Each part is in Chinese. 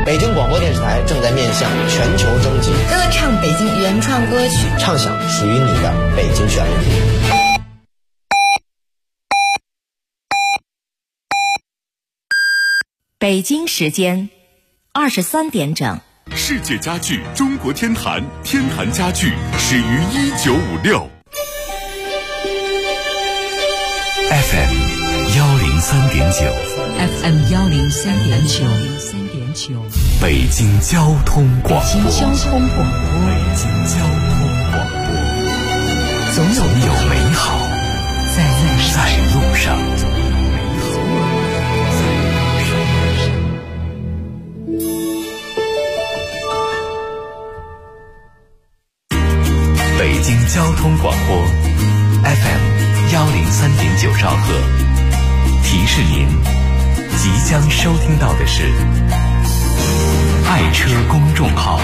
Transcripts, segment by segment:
北京广播电视台正在面向全球征集歌唱北京原创歌曲， 唱响属于你的北京旋律。 北京时间23点整。 世界家具中国天坛，天坛家具始于1956。FM 103.9 FM 103.9， 北京交通广播。 北京交通广播， 北京交通广播，总有美好在路上。北京交通广播 FM 103.9兆赫，提示您即将收听到的是爱车公众号。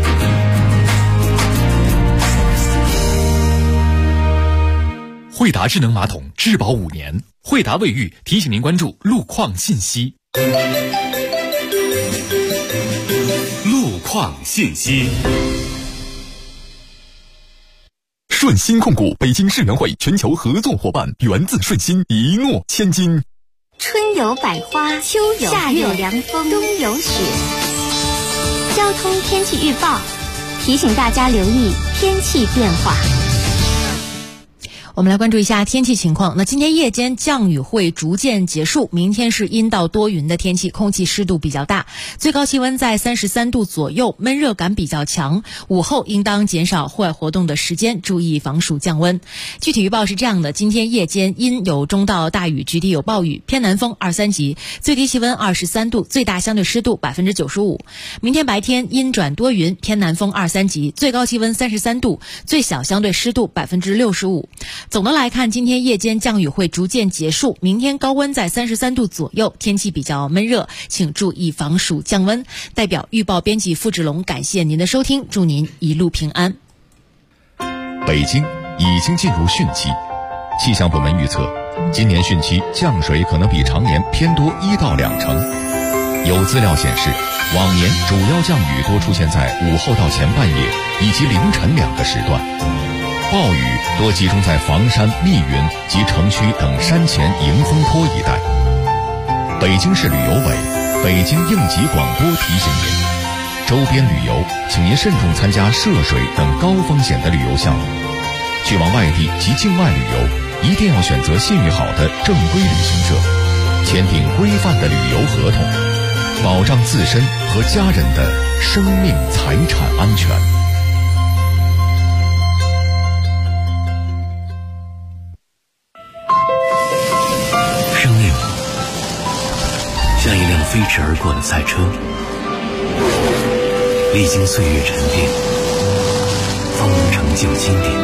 惠达智能马桶质保5年，惠达卫浴提醒您关注路况信息。路况信息。顺鑫控股北京世园会全球合作伙伴，源自顺鑫，一诺千金。 春有百花，秋有夏有凉风，冬有雪。交通天气预报提醒大家留意天气变化。 我们来关注一下天气情况。那今天夜间降雨会逐渐结束，明天是阴到多云的天气，空气湿度比较大，最高气温在33度左右，闷热感比较强。午后应当减少户外活动的时间，注意防暑降温。具体预报是这样的：今天夜间阴有中到大雨，局地有暴雨，偏南风2、3级，最低气温23度，最大相对湿度95%。明天白天阴转多云，偏南风2、3级，最高气温33度，最小相对湿度65%。总的来看，今天夜间降雨会逐渐结束，明天高温在33度左右，天气比较闷热，请注意防暑降温。代表预报编辑付志龙感谢您的收听，祝您一路平安。 北京已经进入汛期，气象部门预测，今年汛期降水可能比常年偏多1到2成。有资料显示，往年主要降雨多出现在午后到前半夜以及凌晨2个时段。暴雨多集中在房山、密云及城区等山前迎风坡一带。北京市旅游委、北京应急广播提醒您，周边旅游请您慎重参加涉水等高风险的旅游项目。去往外地及境外旅游，一定要选择信誉好的正规旅行社，签订规范的旅游合同，保障自身和家人的生命财产安全。 像一辆飞驰而过的赛车，历经岁月沉淀，方能成就经典。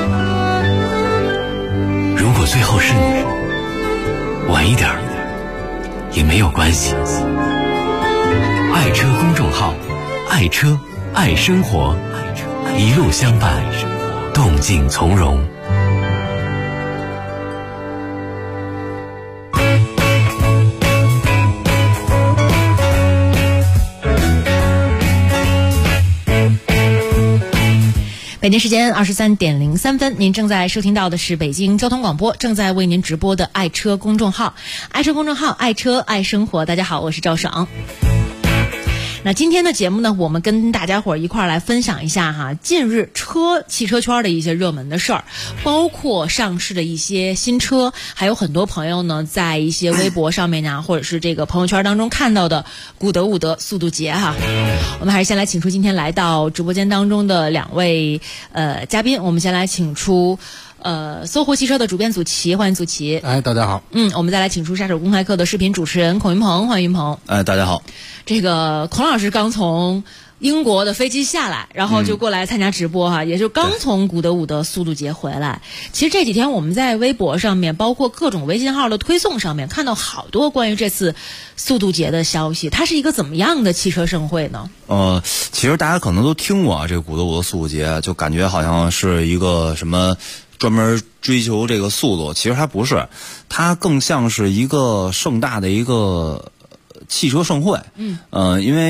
如果最后是你，晚一点也没有关系。爱车公众号，爱车爱生活，一路相伴，动静从容。 北京时间23点03分，您正在收听到的是北京交通广播正在为您直播的爱车公众号，爱车公众号，爱车爱生活。大家好，我是赵爽。那今天的节目呢，我们跟大家伙一块来分享一下哈，近日汽车圈的一些热门的事儿，包括上市的一些新车，还有很多朋友呢在一些微博上面呀，或者是这个朋友圈当中看到的古德伍德速度节哈。我们还是先来请出今天来到直播间当中的2位嘉宾，我们先来请出搜狐汽车的主编祖奇，欢迎祖奇。 哎，大家好。 我们再来请出杀手公开课的视频主持人孔云鹏，欢迎云鹏。 哎，大家好。 这个孔老师刚从英国的飞机下来，然后就过来参加直播哈，也就刚从古德伍德速度节回来。其实这几天我们在微博上面，包括各种微信号的推送上面，看到好多关于这次速度节的消息。它是一个怎么样的汽车盛会呢？ 其实大家可能都听过这个古德伍德速度节，就感觉好像是一个什么专门追求这个速度，其实它不是，它更像是一个盛大的一个汽车盛会。因为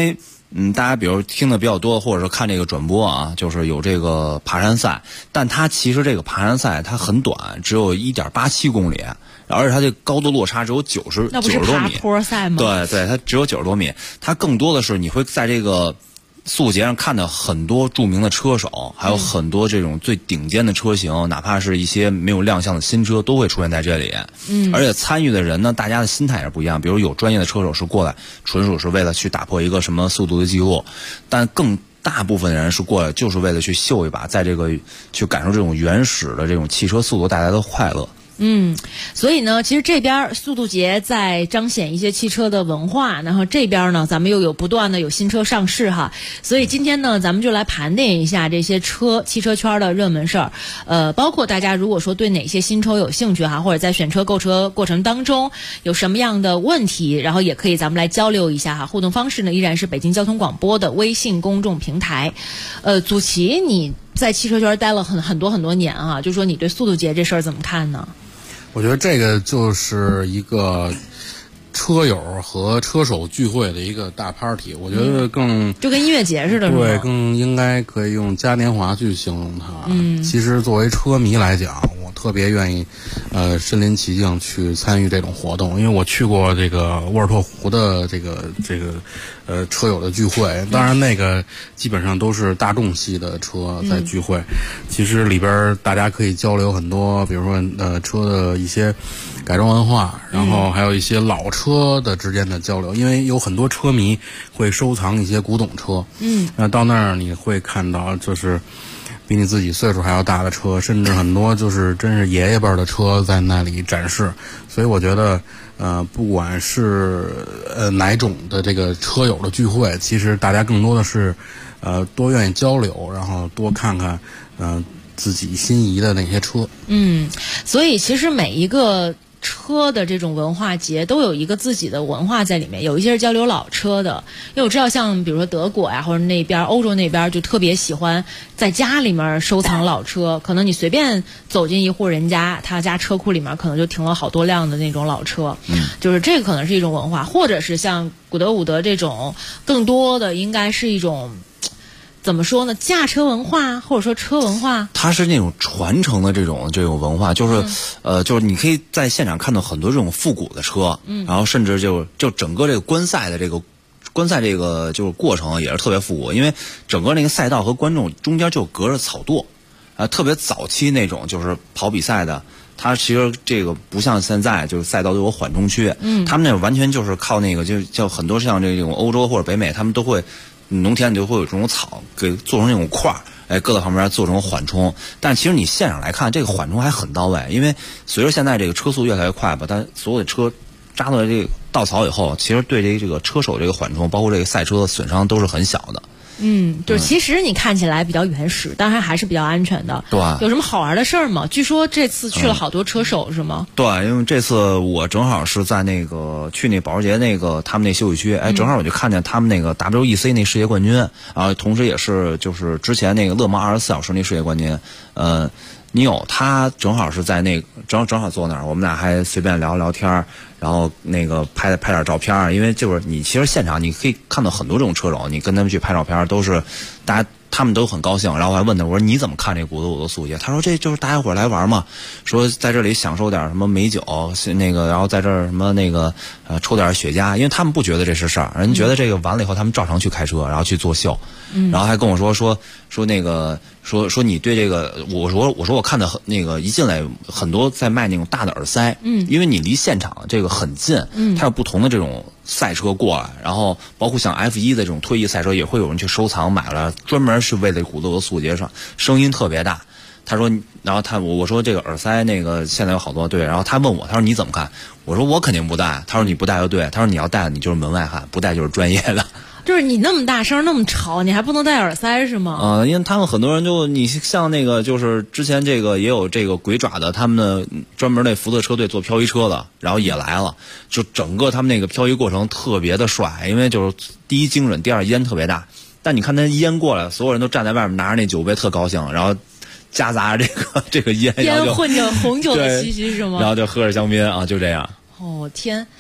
大家比如听的比较多，或者是看这个转播啊，就是有这个爬山赛，但它其实这个爬山赛它很短，只有1.87公里，而且它这高度落差只有90多米。 那不是爬坡赛吗？ 对，它只有90多米，它更多的是你会在这个速度节上看到很多著名的车手，还有很多这种最顶尖的车型，哪怕是一些没有亮相的新车都会出现在这里。而且参与的人呢，大家的心态也是不一样。比如有专业的车手是过来纯属是为了去打破一个什么速度的记录，但更大部分人是过来就是为了去秀一把，在这个去感受这种原始的这种汽车速度带来的快乐。 所以呢，其实这边速度节在彰显一些汽车的文化，然后这边呢，咱们又有不断的有新车上市哈，所以今天呢，咱们就来盘点一下这些汽车圈的热门事儿，包括大家如果说对哪些新车有兴趣哈，或者在选车购车过程当中有什么样的问题，然后也可以咱们来交流一下哈。互动方式呢，依然是北京交通广播的微信公众平台。祖奇，你在汽车圈待了很多年啊，就说你对速度节这事儿怎么看呢？ 我觉得这个就是一个车友和车手聚会的一个大 party， 我觉得就跟音乐节似的， 对，更应该可以用嘉年华去形容它。其实作为车迷来讲，我特别愿意身临其境去参与这种活动，因为我去过这个沃尔特湖的这个车友的聚会，当然那个基本上都是大众系的车在聚会，其实里边大家可以交流很多，比如说车的一些改装文化，然后还有一些老车的之间的交流，因为有很多车迷会收藏一些古董车，那到那儿你会看到就是比你自己岁数还要大的车，甚至很多就是真是爷爷辈的车在那里展示，所以我觉得不管是哪种的这个车友的聚会，其实大家更多的是多愿意交流，然后多看看自己心仪的那些车。 所以其实每一个车的这种文化节都有一个自己的文化在里面，有一些是交流老车的，因为我知道像比如说德国呀，或者那边欧洲那边就特别喜欢在家里面收藏老车，可能你随便走进一户人家，他家车库里面可能就停了好多辆的那种老车，就是这个可能是一种文化，或者是像古德伍德这种更多的应该是一种怎么说呢？驾车文化或者说车文化， 它是那种传承的这种文化，就是就是你可以在现场看到很多这种复古的车，然后甚至就整个这个观赛这个就是过程也是特别复古，因为整个那个赛道和观众中间就隔着草垛，特别早期那种就是跑比赛的。它其实这个不像现在，就是赛道都有缓冲区，他们那完全就是靠那个就很多像这种欧洲或者北美，他们都会农田里就会有这种草给做成那种块儿，搁到旁边做成缓冲。但其实你现场来看，这个缓冲还很到位，因为随着现在这个车速越来越快吧，它所有的车扎到这个稻草以后，其实对这个车手这个缓冲，包括这个赛车的损伤都是很小的。 就是其实你看起来比较原始，当然还是比较安全的。 对， 有什么好玩的事儿吗？据说这次去了好多车手，是吗？ 对，因为这次我正好是在那个去那保时捷那个他们那休息区，正好我就看见他们那个 WEC 那世界冠军，然后同时也是就是之前那个勒芒24小时那世界冠军，你有他正好是在那正好坐那儿，我们俩还随便聊聊天，然后那个拍点照片，因为就是你其实现场你可以看到很多这种车手，你跟他们去拍照片都是他们都很高兴，然后我还问他，我说你怎么看这古德伍德速度节？他说这就是大家伙来玩嘛，说在这里享受点什么美酒，那个然后在这儿什么那个抽点雪茄，因为他们不觉得这是事儿，人觉得这个完了以后他们照常去开车，然后去作秀，然后还跟我说那个说你对这个，我说我看到那个一进来很多在卖那种大的耳塞，因为你离现场这个很近，它有不同的这种赛车过来，然后包括像 F1 的这种退役赛车也会有人去收藏买了，专门是为了古德伍德速度节上，声音特别大。他说，然后我说这个耳塞那个现在有好多对，然后他问我，他说你怎么看？我说我肯定不戴。他说你不戴就对，他说你要戴你就是门外汉，不戴就是专业的。 就是你那么大声那么吵，你还不能戴耳塞是吗？ 因为他们很多人你像那个就是之前这个也有这个鬼爪的，他们的专门那福特车队做漂移车的，然后也来了，就整个他们那个漂移过程特别的帅，因为就是第一精准，第二烟特别大。但你看他烟过来，所有人都站在外面拿着那酒杯特高兴，然后夹杂着这个烟混着红酒的气息是吗？ 然后就喝着香槟啊，就这样。 哦天，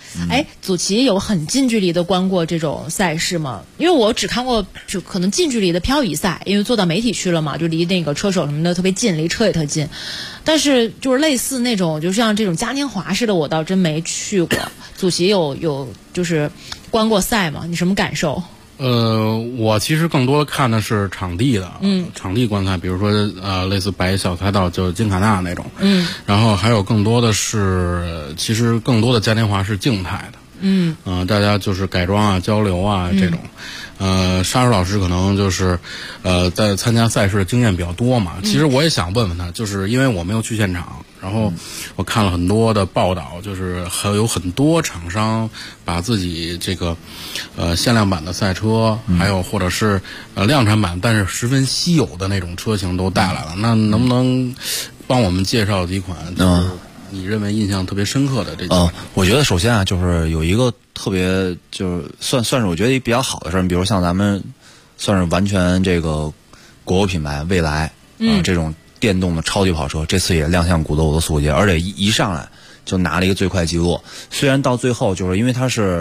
哎，祖奇有很近距离的观过这种赛事吗？因为我只看过就可能近距离的漂移赛，因为坐到媒体区了嘛，就离那个车手什么的特别近，离车也特近。但是就是类似那种，就像这种嘉年华似的，我倒真没去过。祖奇有就是观过赛吗？你什么感受？ 我其实更多的看的是场地的，场地观赛，比如说类似白小赛道，就金卡纳那种，然后还有更多的是，其实更多的嘉年华是静态的，大家就是改装啊、交流啊这种。沙叔老师可能就是在参加赛事的经验比较多嘛。其实我也想问问他，就是因为我没有去现场，然后我看了很多的报道，就是还有很多厂商把自己这个限量版的赛车，还有或者是量产版但是十分稀有的那种车型都带来了。那能不能帮我们介绍几款就是你认为印象特别深刻的这几款？ 我觉得首先啊，就是有一个特别就是算是我觉得一比较好的事儿，比如像咱们算是完全这个国有品牌蔚来这种电动的超级跑车，这次也亮相古德的速捷，而且一上来就拿了一个最快记录。虽然到最后就是因为它是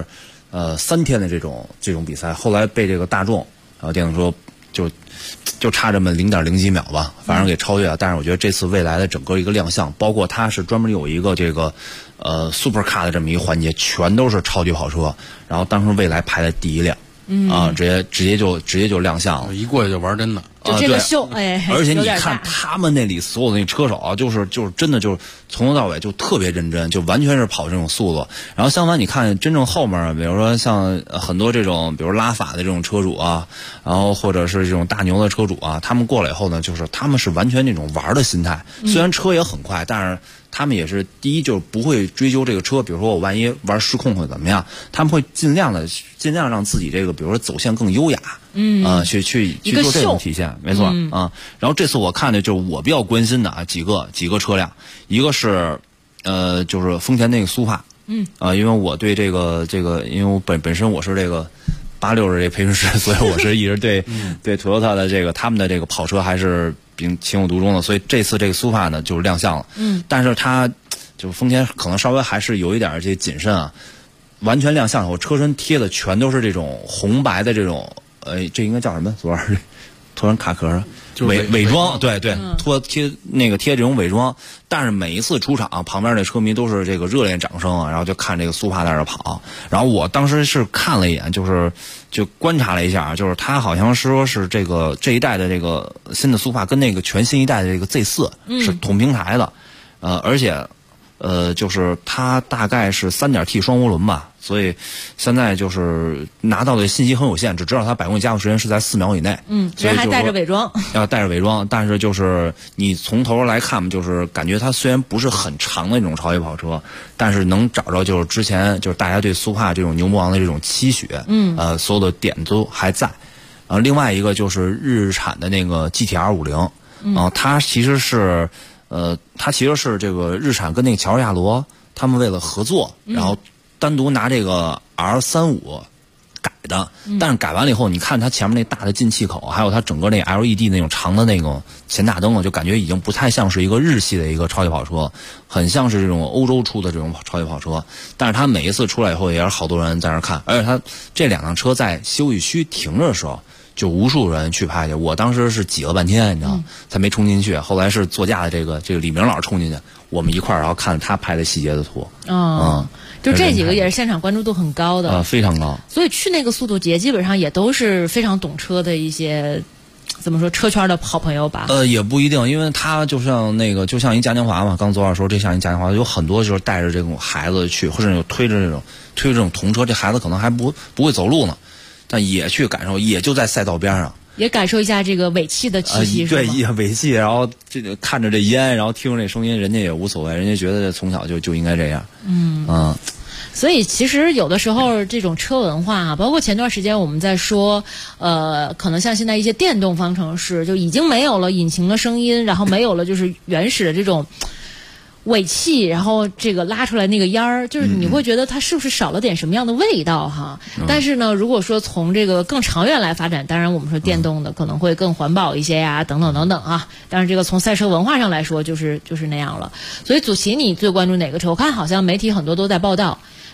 3天的这种比赛，后来被这个大众电动车就差这么0.0几秒吧，反正给超越了。但是我觉得这次蔚来的整个一个亮相，包括它是专门有一个这个super car 的这么一个环节，全都是超级跑车。然后当时蔚来排在第一辆，直接就亮相了， 一过去就玩真的。 就这个秀， 而且你看他们那里所有的那车手啊，就是真的就是从头到尾就特别认真，就完全是跑这种速度。然后相反，你看真正后面，比如说像很多这种，比如拉法的这种车主啊，然后或者是这种大牛的车主啊，他们过来以后呢，就是他们是完全那种玩的心态。虽然车也很快，但是他们也是第一就是不会追究这个车，比如说我万一玩失控会怎么样，他们会尽量让自己这个比如说走线更优雅。去做这种体现，没错啊。然后这次我看的就是我比较关心的啊几个车辆，一个是就是丰田那个苏帕，因为我对这个，因为我本身我是这个86的这培训师，所以我是一直对Toyota 的这个他们的这个跑车还是情有独钟的，所以这次这个苏帕呢就是亮相了，但是它就丰田可能稍微还是有一点这谨慎啊，完全亮相以后，车身贴的全都是这种红白的这种。这应该叫什么？昨儿涂上卡壳，伪装，对，贴这种伪装。但是每一次出场，旁边的车迷都是这个热烈掌声啊，然后就看这个苏帕在这跑。然后我当时是看了一眼，就观察了一下，就是它好像是说是这一代的这个新的苏帕跟那个全新一代的这个 Z4 是同平台的，而且就是它大概是3.T 双涡轮吧。所以现在就是拿到的信息很有限，只知道它百公里加速时间是在4秒以内。 其实还带着伪装， 要带着伪装，但是就是你从头来看，就是感觉它虽然不是很长的那种超级跑车，但是能找着就是之前就是大家对苏帕这种牛魔王的这种期许，所有的点都还在。另外一个就是日产的那个 GT-R50，它其实是这个日产跟那个乔治亚罗他们为了合作，然后单独拿这个 R35改的，但是改完了以后，你看它前面那大的进气口，还有它整个那 LED 那种长的那种前大灯了，就感觉已经不太像是一个日系的一个超级跑车，很像是这种欧洲出的这种超级跑车。但是它每一次出来以后，也是好多人在那看，而且它这两辆车在休息区停着的时候，就无数人去拍去。我当时是挤了半天，你知道，才没冲进去。后来是座驾的这个李明老师冲进去，我们一块儿然后看他拍的细节的图。 就这几个也是现场关注度很高的， 非常高。 所以去那个速度节基本上也都是非常懂车的一些，怎么说，车圈的好朋友吧？ 也不一定，因为他就像一嘉年华嘛，刚昨晚说这像一嘉年华，有很多就是带着这种孩子去，或者有推着这种童车，这孩子可能还不会走路呢，但也去感受，也就在赛道边上。 也感受一下这个尾气的气息， 对，尾气，然后这个看着这烟，然后听着这声音，人家也无所谓，人家觉得从小就应该这样。 所以其实有的时候这种车文化啊，包括前段时间我们在说，可能像现在一些电动方程式就已经没有了引擎的声音，然后没有了就是原始的这种尾气，然后这个拉出来那个烟儿，就是你会觉得它是不是少了点什么样的味道哈？但是呢，如果说从这个更长远来发展，当然我们说电动的可能会更环保一些呀，等等等等啊。但是这个从赛车文化上来说，就是那样了。所以祖奇，你最关注哪个车？我看好像媒体很多都在报道。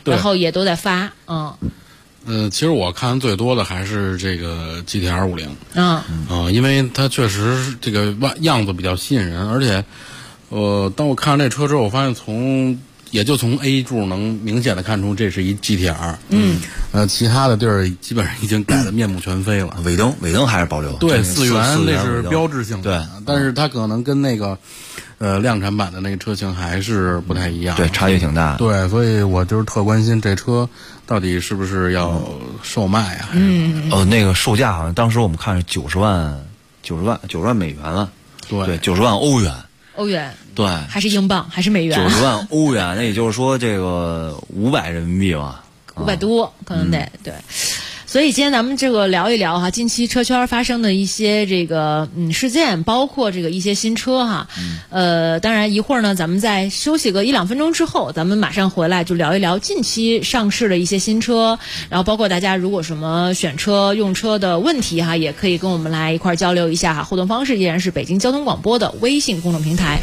然后也都在发， 其实我看最多的还是这个 GTR 50，因为它确实这个样子比较吸引人，而且，当我看上这车之后，我发现也就从 A 柱能明显的看出这是一 GTR，其他的地儿基本上已经改得面目全非了。 尾灯还是保留， 对，4元那是标志性的， 对， 但是它可能跟那个量产版的那个车型还是不太一样， 对，差距挺大的。 对，所以我就是特关心这车到底是不是要售卖啊？ 那个售价好像当时我们看是90万美元了，对，90万欧元。 欧元， 对， 还是英镑，还是美元 ？90万欧元，那也就是说这个500人民币吧 ，500多可能得对。所以今天咱们这个聊一聊哈，近期车圈发生的一些这个事件，包括这个一些新车哈。当然一会儿呢，咱们再休息个1-2分钟之后，咱们马上回来就聊一聊近期上市的一些新车，然后包括大家如果什么选车用车的问题哈，也可以跟我们来一块交流一下哈。互动方式依然是北京交通广播的微信公众平台。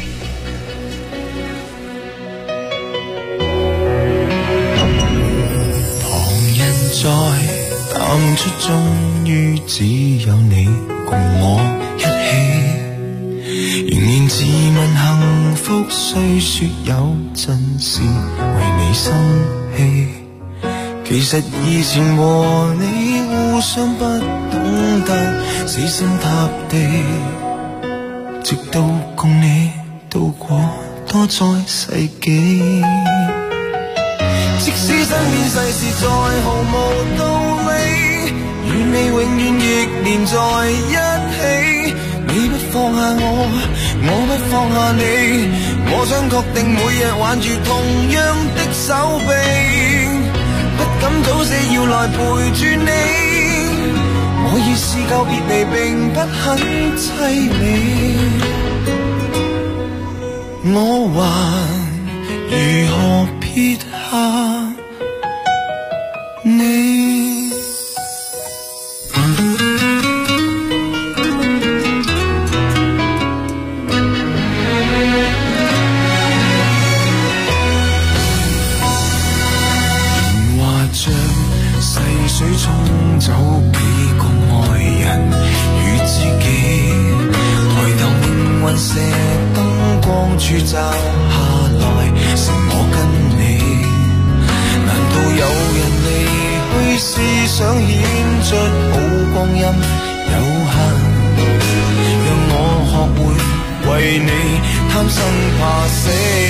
当初終於只有你共我一起，仍然自問幸福雖說有陣時為你生氣，其實以前和你互相不懂得死心塌地，直到共你度過多載世紀，即使身邊世事再毫無道理，願你永遠亦連在一起。你不放下我，我不放下你，我想確定每日挽住同樣的手臂，不敢早死要來陪住你。我已試夠別離並不很凄美，我還如何撇下你？話像細水沖走幾個愛人與知己，抬頭命運射燈光柱照下來，剩我跟你。難道有人離去是想顯出好光陰有限？讓我學會為你貪生怕死，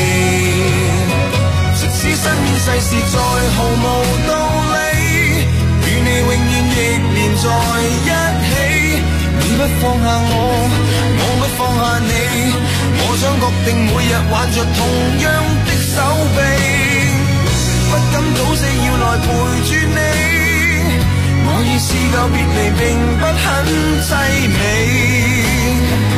即使身邊世事再毫無道理，與你永遠亦連在一起。你不放下我，我不放下你，我想確定每日挽着同樣的手臂，不敢早死要來陪住你。我已試夠別離並不很凄美。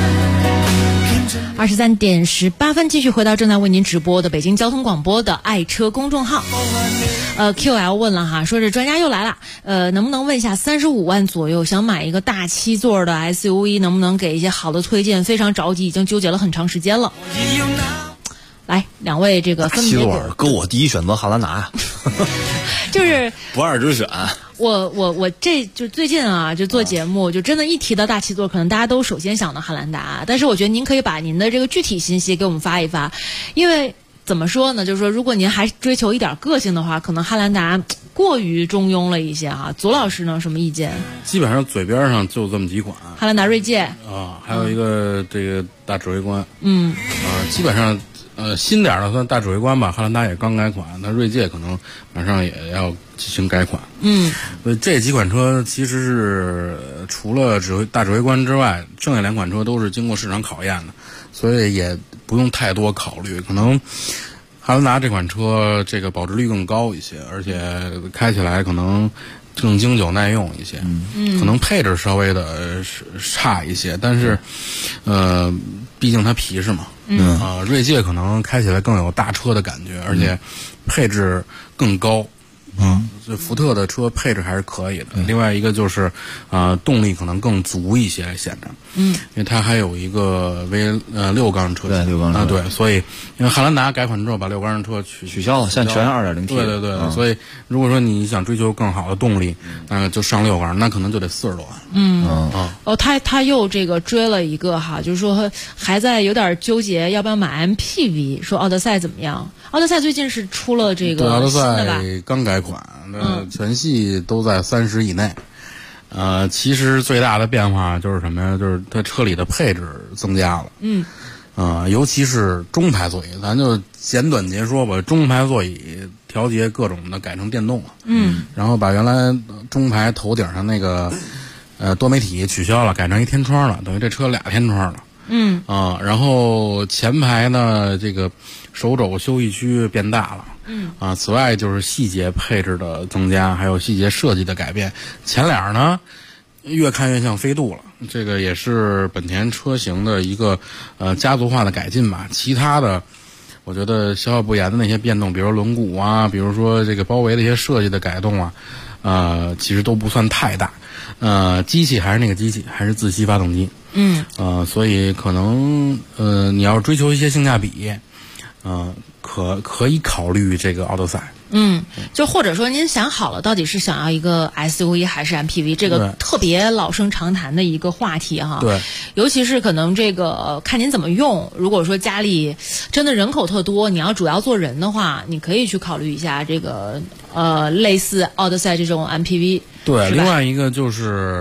23:18，繼續回到正在為您直播的北京交通廣播的愛車公眾號。QL 問了哈，說這專家又來了，能不能問一下35萬左右想買一個大7座的 SUV， 能不能給一些好的推薦？非常着急，已經糾結了很長時間了。來，兩位這個分別 7座，搁我第一選擇漢蘭達呀， 就是不二之選。 我這就最近啊，就做節目，就真的一提到大7座，可能大家都首先想到漢蘭達，但是我覺得您可以把您的這個具體信息給我們發一發，因為怎麼說呢，就是說如果您還追求一點個性的話，可能漢蘭達過於中庸了一些哈。左老師呢，什麼意見？ 基本上嘴邊上就這麼幾款， 漢蘭達銳界啊，還有一個這個大指揮官，基本上。新點的算大指揮官吧，漢蘭達也剛改款，那銳界可能馬上也要進行改款。所以這幾款車其實是除了大指揮官之外，剩下兩款車都是經過市場考驗的，所以也不用太多考慮。可能漢蘭達這款車這個保值率更高一些，而且開起來可能更經久耐用一些，可能配置稍微的差一些，但是畢竟它皮實嘛。銳界可能開起來更有大車的感覺，而且配置更高， 这福特的车配置还是可以的。另外一个就是，动力可能更足一些，显着。因为它还有一个6缸车型。 对，6缸车。 对，所以因为汉兰达改款之后把6缸车取消了， 现在全是 2.0T。 对，所以如果说你想追求更好的动力，就上6缸，那可能就得40多万。 他又这个追了一个哈，就是说还在有点纠结要不要买 MPV， 说奥德赛怎么样？奥德赛最近是出了这个新的吧？ 奥德赛刚改款，全系都在30以内。其实最大的变化就是什么呀？就是它车里的配置增加了。尤其是中排座椅，咱就简短截说吧。中排座椅调节各种的改成电动了。然后把原来中排头顶上那个多媒体取消了，改成一天窗了，等于这车2天窗了。然后前排呢，这个手肘休息区变大了。此外就是细节配置的增加，还有细节设计的改变。前脸呢，越看越像飞度了，这个也是本田车型的一个家族化的改进吧。其他的，我觉得小小不言的那些变动，比如轮毂啊，比如说这个包围的一些设计的改动啊，其实都不算太大。机器还是那个机器，还是自吸发动机。所以可能你要追求一些性价比，可以考虑这个奥德赛。 就或者说您想好了，到底是想要一个 SUV 还是 MPV， 这个特别老生常谈的一个话题哈。 对， 尤其是可能这个看您怎么用。如果说家里真的人口特多，你要主要坐人的话，你可以去考虑一下这个类似奥德赛这种 MPV。 对，另外一个就是，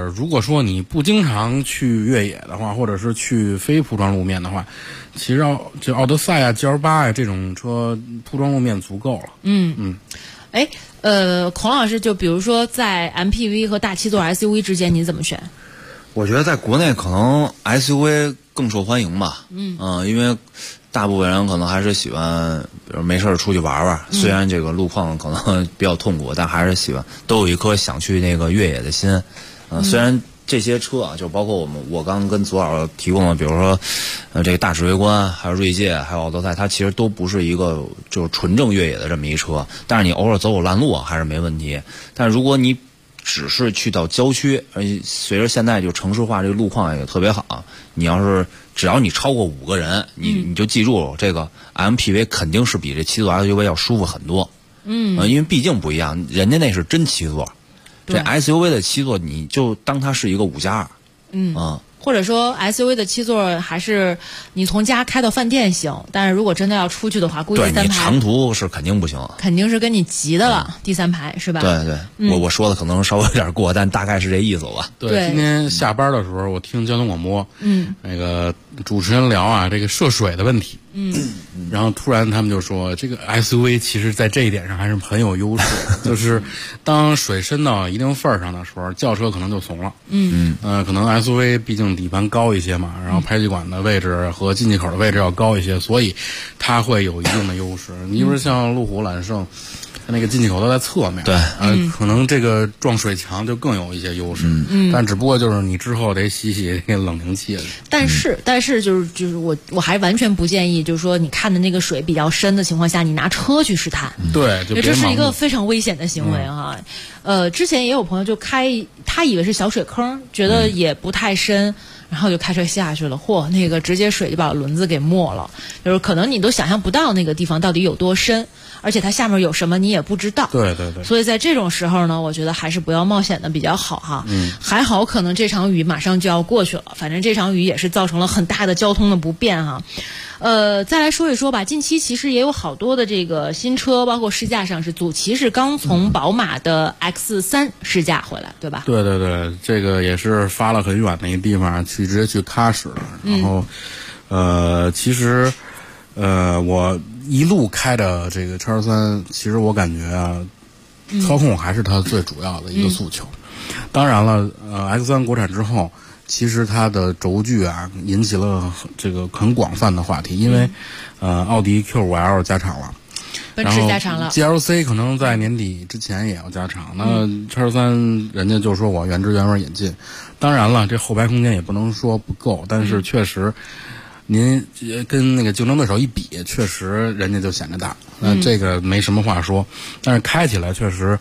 如果说你不经常去越野的话，或者是去非铺装路面的话，其实奥德赛啊、GL8呀这种车铺装路面足够了。 孔老师，就比如说在 MPV 和大七座 SUV 之间，你怎么选？ 我觉得在国内可能 SUV 更受欢迎吧。因为大部分人可能还是喜欢，比如没事出去玩玩。虽然这个路况可能比较痛苦，但还是喜欢，都有一颗想去那个越野的心。虽然这些车啊，就包括我刚跟左老提供的，比如说这个大指挥官，还有锐界，还有奥德赛，它其实都不是一个就是纯正越野的这么一车。但是你偶尔走烂路还是没问题。但如果你只是去到郊区，而且随着现在就城市化，这个路况也特别好。你要是只要你超过5个人，你就记住这个 MPV 肯定是比这7座 SUV 要舒服很多。因为毕竟不一样，人家那是真7座，这 SUV 的7座你就当它是一个5+2。 或者说 SUV 的7座还是你从家开到饭店行，但是如果真的要出去的话，估计第3排对你长途是肯定不行， 肯定是跟你急的了。第3排是吧？ 对，我说的可能稍微有点过，但大概是这意思吧。 对，今天下班的时候我听交通广播，那个主持人聊这个涉水的问题，然后突然他们就说，这个 SUV 其实在这一点上还是很有优势，就是当水深到一定份儿上的时候，轿车可能就怂了。可能 SUV 毕竟底盘高一些嘛，然后排气管的位置和进气口的位置要高一些，所以它会有一定的优势。你比如像路虎揽胜，那个进气口都在侧面， 对， 可能这个撞水墙就更有一些优势。但只不过就是你之后得洗那个冷凝器。 但是就是我还完全不建议，就是说你看的那个水比较深的情况下，你拿车去试探。 对，就这是一个非常危险的行为哈。之前也有朋友就他以为是小水坑，觉得也不太深。然后就开车下去了，那个直接水就把轮子给没了，就是可能你都想象不到那个地方到底有多深，而且它下面有什么你也不知道。 对。 所以在这种时候呢，我觉得还是不要冒险的比较好哈。还好可能这场雨马上就要过去了，反正这场雨也是造成了很大的交通的不便哈。再来说一说吧，近期其实也有好多的这个新车，包括试驾上市，祖奇是刚从宝马的 X3 试驾回来，对吧？ 对，这个也是发了很远的一个地方直接去喀什了。然后，其实，我一路开的这个X3，其实我感觉操控还是它最主要的一个诉求。当然了，X3 国产之后。其实它的轴距引起了这个很广泛的话题，因为奥迪 Q5L 加长了， 奔驰加长了 ，GLC 可能在年底之前也要加长。那X3人家就说我原汁原味引进，当然了，这后排空间也不能说不够，但是确实。您跟那个竞争对手一比，确实人家就显着大，这个没什么话说。但是开起来确实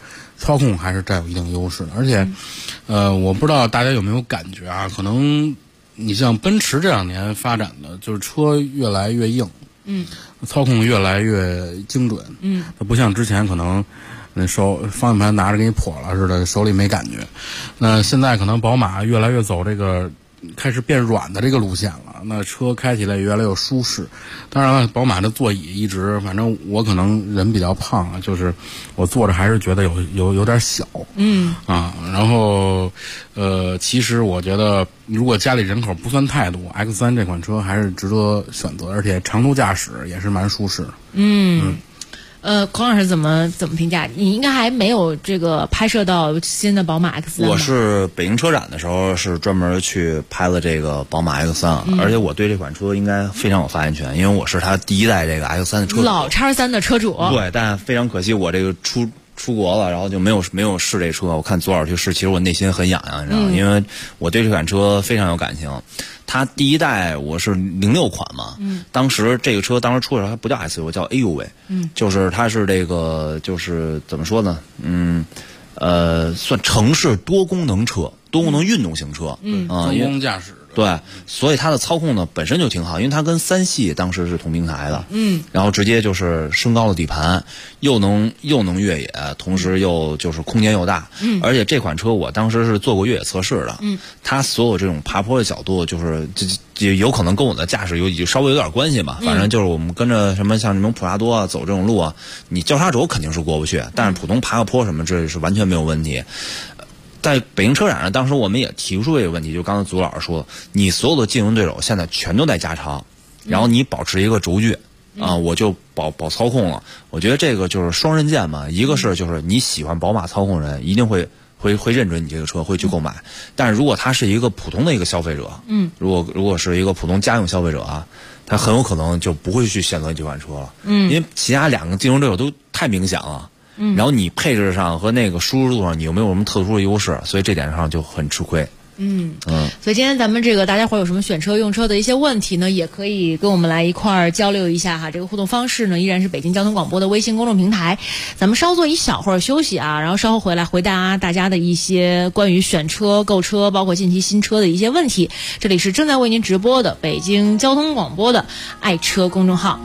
操控还是占有一定优势的。而且，我不知道大家有没有感觉啊？可能你像奔驰这2年发展的，就是车越来越硬，操控越来越精准，它不像之前可能那方向盘拿着给你破了似的，手里没感觉。那现在可能宝马越来越走这个开始变软的这个路线了，那车开起来越来越舒适。当然了，宝马的座椅一直，反正我可能人比较胖，就是我坐着还是觉得有点小，然后其实我觉得如果家里人口不算太多，X3这款车还是值得选择，而且长途驾驶也是蛮舒适的。 孔老师怎么评价？你应该还没有这个拍摄到新的宝马 X3。 我是北京车展的时候是专门去拍了这个宝马 X3，而且我对这款车应该非常有发言权，因为我是它第一代这个 X3 的车主， 老X3的车主。 对，但非常可惜我这个出国了，然后就没有试这车。我看左耳去试，其实我内心很痒痒，你知道吗？因为我对这款车非常有感情。它第一代我是06款嘛，当时这个车当时出的时候它不叫 SUV， 叫 AUV，就是它是这个就是怎么说呢？算城市多功能车，多功能运动型车， 多功驾驶。 对，所以它的操控呢本身就挺好，因为它跟3系当时是同平台的，然后直接就是升高了底盘，又能越野，同时又就是空间又大，而且这款车我当时是做过越野测试的，它所有这种爬坡的角度，就是也有可能跟我的驾驶稍微有点关系吧，反正就是我们跟着像什么普拉多啊走这种路啊，你交叉轴肯定是过不去，但是普通爬个坡什么这是完全没有问题。在北京车展上，当时我们也提出这个问题，就刚才祖老师说，你所有的竞争对手现在全都在加长，然后你保持一个轴距，我就保操控了。我觉得这个就是双刃剑嘛，一个是就是你喜欢宝马操控人一定会认准你这个车，会去购买。但是如果他是一个普通的一个消费者，如果是一个普通家用消费者啊，他很有可能就不会去选择这款车了，因为其他2个竞争对手都太明显了。然后你配置上和那个舒适度上，你有没有什么特殊的优势？所以这点上就很吃亏。 所以今天咱们这个大家伙有什么选车用车的一些问题呢，也可以跟我们来一块儿交流一下哈。这个互动方式呢，依然是北京交通广播的微信公众平台。咱们稍作一小会儿休息啊，然后稍后回来回答大家的一些关于选车、购车，包括近期新车的一些问题。这里是正在为您直播的北京交通广播的爱车公众号。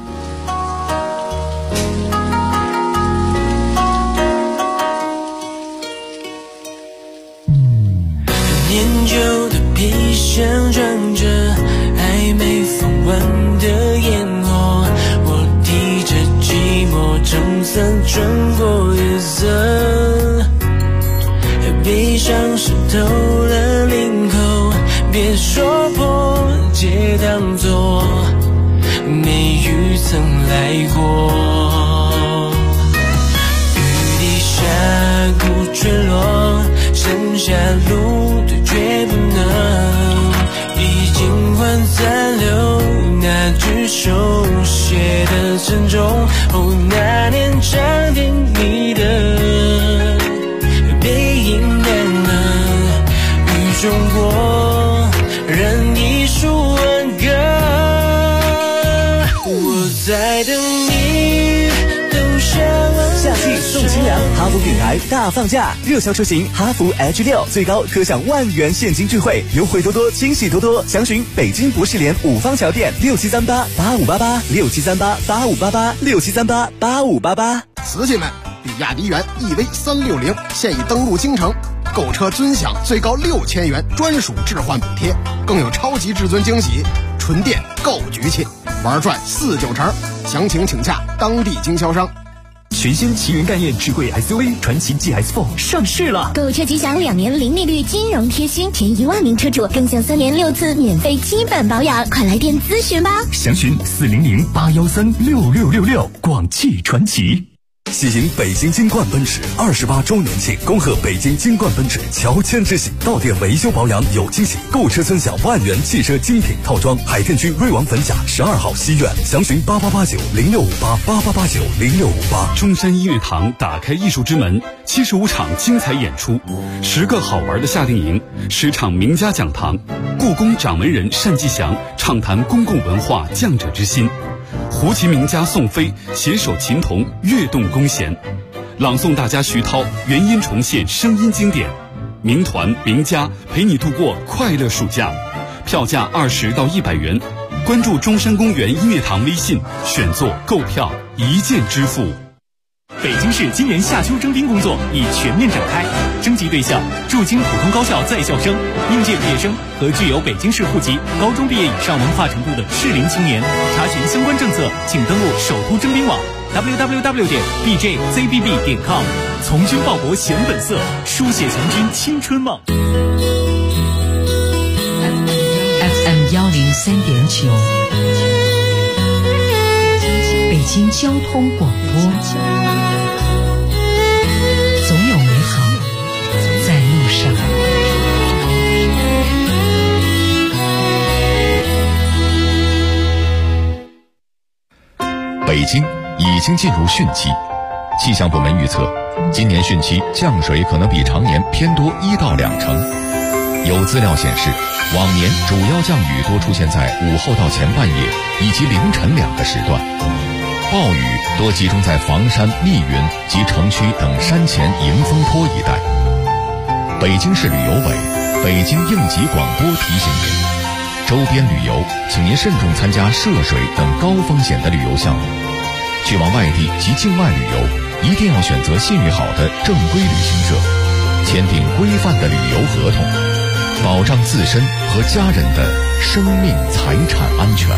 年久的皮箱装着还没放完的烟火，我提着寂寞撑伞穿过夜色，悲伤湿透了领口，别说破，皆当作没雨曾来过。雨滴下骨坠落，剩下路对决不能，已经换残留那句手写的沉重。哦，那年长天你的背影淡了，雨中过任一束挽歌，我在等你都向往。 夏季送清凉，哈弗品牌大放价，热销车型哈弗 H6 最高可享10000元现金钜惠，优惠多多，惊喜多多。详询北京博士联五方桥店673885886738858867388588。 瓷器们，比亚迪元 EV360现已登陆京城，购车尊享最高6000元专属置换补贴，更有超级至尊惊喜，纯电购局气，玩转49成。详情请洽当地经销商。 全新奇云概念智慧 SUV 传祺 GS4 上市了， 购车即享2年零利率金融贴心，前1万名车主更享3年6次免费基本保养，快来电咨询吧。 详询400-813-6666，广汽传祺。喜迎北京金冠奔驰28周年庆，恭贺北京金冠奔驰乔迁之喜，到店维修保养有惊喜，购车尊享10000元汽车精品套装。海淀区瑞王粉甲12号西苑，详询8889065888890658。 中山音乐堂打开艺术之门，75场精彩演出，10个好玩的夏令营，10场名家讲堂，故宫掌门人单霁翔畅谈公共文化匠者之心。胡琴名家宋飞携手琴童跃动弓弦， 朗诵大家徐涛原音重现声音经典，名团名家陪你度过快乐暑假，票价20到100元。关注中山公园音乐堂微信，选座购票一键支付。 北京市今年夏秋征兵工作已全面展开，征集对象驻京普通高校在校生、应届毕业生和具有北京市户籍、高中毕业以上文化程度的适龄青年。查询相关政策，请登录首都征兵网 www.bjzbb.com。从军报国显本色，书写从军青春梦。 FM 103.9，北京交通广播。总有美好在路上。 北京已经进入汛期，气象部门预测，今年汛期降水可能比常年偏多1到2成。有资料显示，往年主要降雨多出现在午后到前半夜以及凌晨2个时段，暴雨多集中在房山、密云及城区等山前迎风坡一带。北京市旅游委、北京应急广播提醒您，周边旅游请您慎重参加涉水等高风险的旅游项目。去往外地及境外旅游，一定要选择信誉好的正规旅行社，签订规范的旅游合同，保障自身和家人的生命财产安全。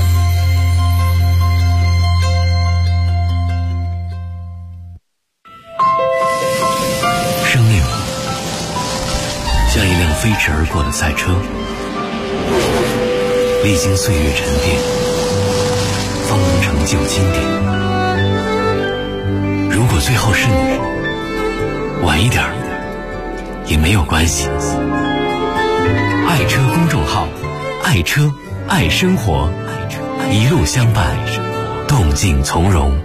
生命像一辆飞驰而过的赛车，历经岁月沉淀，方能成就经典。如果最后是你，晚一点也没有关系。爱车公众号，爱车爱生活，一路相伴，动静从容。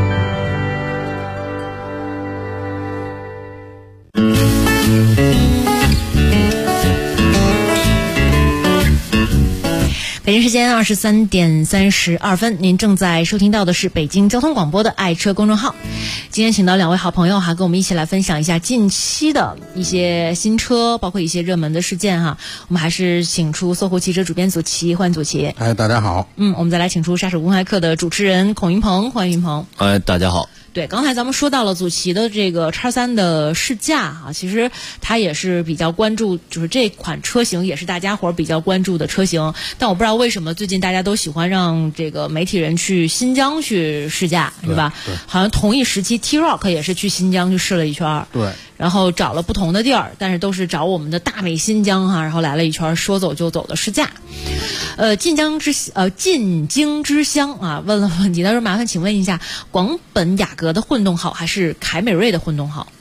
北京时间23点32分，您正在收听到的是北京交通广播的爱车公众号。今天请到2位好朋友哈，跟我们一起来分享一下近期的一些新车，包括一些热门的事件哈。我们还是请出搜狐汽车主编祖奇，欢迎祖奇。 哎，大家好。 我们再来请出杀手公开课的主持人孔云鹏，欢迎云鹏。 哎，大家好。 对，刚才咱们说到了祖奇的这个X3的试驾啊，其实他也是比较关注，就是这款车型也是大家伙比较关注的车型。但我不知道为什么最近大家都喜欢让这个媒体人去新疆去试驾，是吧？ 对。 好像同一时期 T-Roc 也是去新疆去试了一圈。 对。 然后找了不同的地儿，但是都是找我们的大美新疆哈，然后来了一圈说走就走的试驾。进京之乡啊，问了问题，他说麻烦请问一下，广本雅阁的混动好还是凯美瑞的混动好？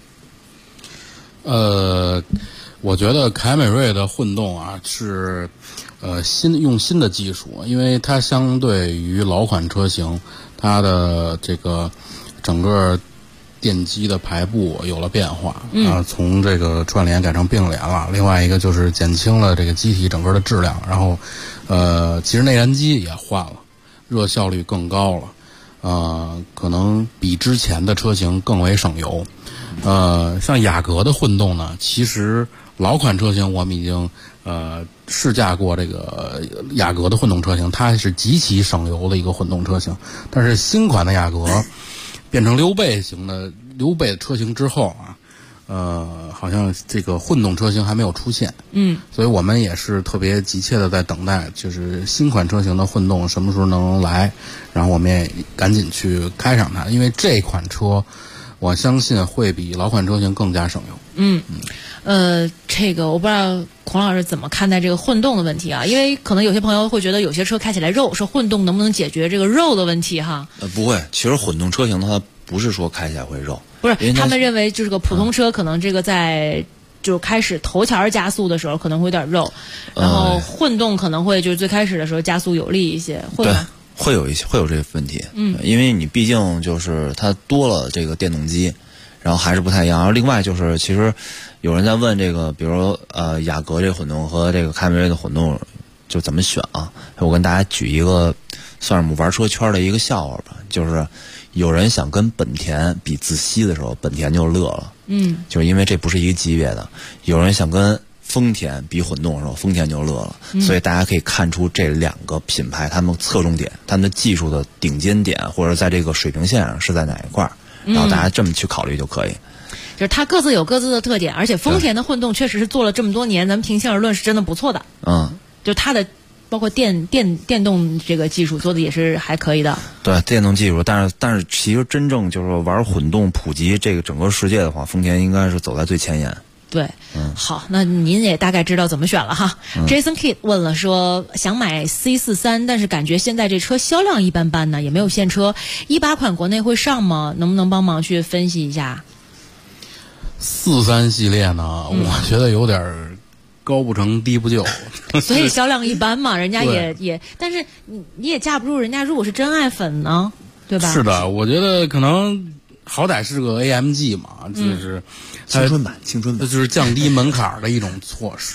我觉得凯美瑞的混动啊是新的技术，因为它相对于老款车型，它的这个整个电机的排布有了变化从这个串联改成并联了。另外一个就是减轻了这个机体整个的质量，然后其实内燃机也换了，热效率更高了，可能比之前的车型更为省油。像雅阁的混动呢，其实老款车型我们已经试驾过这个雅阁的混动车型，它是极其省油的一个混动车型。但是新款的雅阁变成溜背的车型之后好像这个混动车型还没有出现。所以我们也是特别急切的在等待，就是新款车型的混动什么时候能来，然后我们也赶紧去开上它，因为这款车我相信会比老款车型更加省油。 这个我不知道孔老师怎么看待这个混动的问题啊？因为可能有些朋友会觉得有些车开起来肉，说混动能不能解决这个肉的问题哈？ 不会，其实混动车型它不是说开起来会肉， 不是，他们认为就是个普通车可能这个在就开始头前加速的时候可能会有点肉，然后混动可能会就是最开始的时候加速有力一些，会吗？ 会有这个问题。因为你毕竟就是它多了这个电动机，然后还是不太一样。然后另外就是其实有人在问这个，比如雅阁这个混动和这个凯美瑞的混动就怎么选啊？我跟大家举一个算是我们玩车圈的一个笑话吧，就是有人想跟本田比自吸的时候，本田就乐了。就是因为这不是一个级别的。有人想跟丰田比混动的时候，丰田就乐了。所以大家可以看出这两个品牌他们侧重点，他们的技术的顶尖点或者在这个水平线上是在哪一块，然后大家这么去考虑就可以。 就是它各自有各自的特点，而且丰田的混动确实是做了这么多年，咱们平心而论是真的不错的。就它的包括电动这个技术做的也是还可以的。对， 电动技术，但是其实真正就是玩混动普及这个整个世界的话，丰田应该是走在最前沿。 对，好，那您也大概知道怎么选了哈。Jason Kidd 问了说，想买 C43，但是感觉现在这车销量一般般呢，也没有现车，18款国内会上吗？能不能帮忙去分析一下 ？43系列呢，我觉得有点高不成低不就， 所以销量一般嘛，人家也，但是你也架不住人家如果是真爱粉呢，对吧？ 是的，我觉得可能好歹是个 AMG 嘛，就是青春版， 就是降低门槛的一种措施。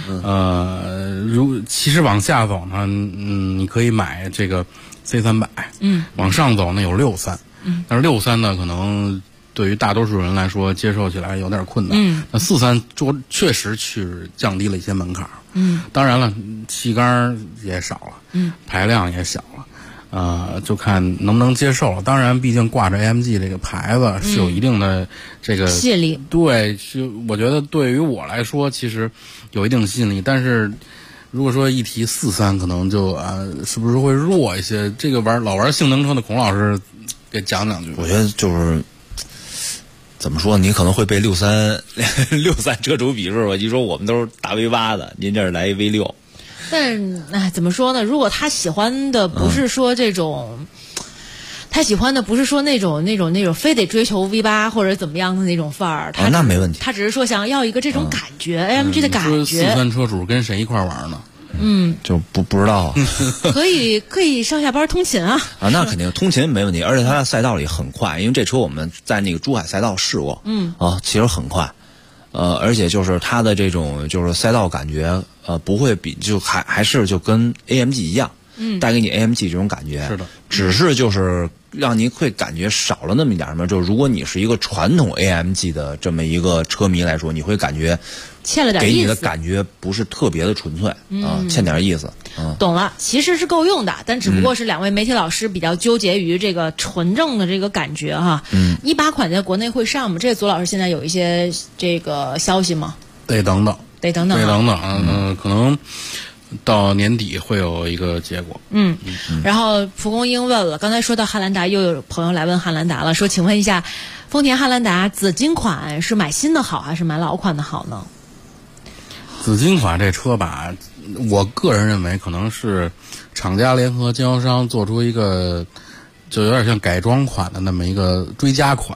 其实往下走呢，你可以买这个 C300，往上走呢有63，但是63呢可能对于大多数人来说接受起来有点困难。那43确实去降低了一些门槛。当然了，气缸也少了，排量也小了，就看能不能接受了。当然，毕竟挂着 AMG 这个牌子是有一定的这个吸引力。对， 我觉得对于我来说其实有一定吸引力，但是如果说一提43，可能就是不是会弱一些？这个老玩性能车的孔老师给讲两句。 我觉得就是怎么说，你可能会被63车主鄙视吧？一说我们都是大 V8 的，您这儿来一 V6。 但怎么说呢？如果他喜欢的不是说这种，他喜欢的不是说那种非得追求 V8 或者怎么样的那种范儿， 那没问题。 他只是说想要一个这种感觉，AMG 的感觉。 43车主跟谁一块玩呢？ 就不知道。 可以上下班通勤啊。 那肯定通勤没问题，而且它在赛道里很快，因为这车我们在那个珠海赛道试过。其实很快。而且就是它的这种就是赛道感觉，不会比就还是就跟 AMG 一样，带给你 AMG 这种感觉。 是的， 只是就是让你会感觉少了那么一点什么。就如果你是一个传统 AMG 的这么一个车迷来说，你会感觉欠了点意思， 给你的感觉不是特别的纯粹欠点意思。 懂了，其实是够用的，但只不过是两位媒体老师比较纠结于这个纯正的这个感觉哈。18款在国内会上吗？这个左老师现在有一些这个消息吗？ 得等等，可能到年底会有一个结果。 然后蒲公英问了，刚才说到汉兰达，又有朋友来问汉兰达了，说请问一下，丰田汉兰达紫金款是买新的好还是买老款的好呢？ 紫金款这车吧，我个人认为可能是厂家联合经销商做出一个就有点像改装款的那么一个追加款。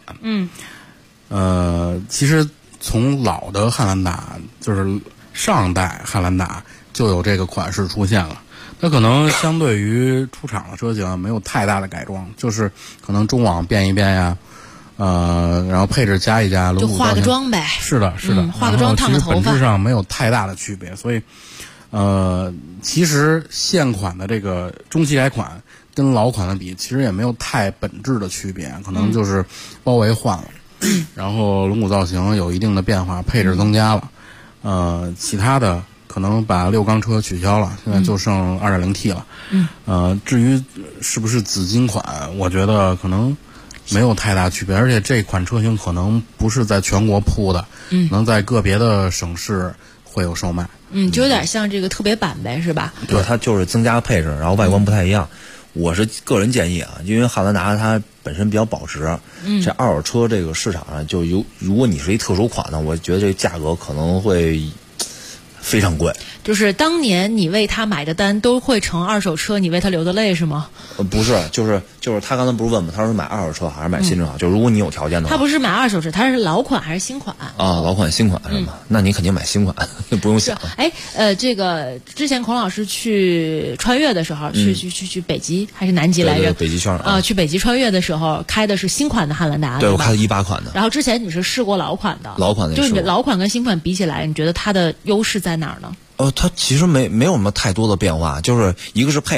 其实从老的汉兰达，就是上代汉兰达就有这个款式出现了。它可能相对于出厂的车型没有太大的改装，就是可能中网变一变呀，然后配置加一加， 就化个妆呗。 是的， 化个妆烫个头发， 其实本质上没有太大的区别。所以，其实现款的这个中期改款跟老款的比，其实也没有太本质的区别，可能就是包围换了，然后龙骨造型有一定的变化，配置增加了，其他的可能把6缸车取消了，现在就剩 2.0T 了。至于是不是紫金款，我觉得可能没有太大区别，而且这款车型可能不是在全国铺的，能在个别的省市会有售卖。 就有点像这个特别版呗，是吧？ 对，它就是增加配置，然后外观不太一样。我是个人建议啊，因为汉兰达它本身比较保值，这二手车这个市场上就如果你是一特殊款呢，我觉得这价格可能会非常贵。 就是当年你为他买的单都会成二手车，你为他流的泪是吗？ 不是，就是他刚才不是问吗？他说买二手车还是买新车好？就如果你有条件的话， 他不是买二手车，他是老款还是新款？ 老款新款是吗？那你肯定买新款，不用想。 这个之前孔老师去穿越的时候，去北极还是南极来着？ 北极圈去北极穿越的时候开的是新款的汉兰达， 对，我开的18款的。 然后之前你是试过老款的，就是你老款跟新款比起来，你觉得它的优势在哪儿呢？ 它其实没有什么太多的变化，就是一个是配置，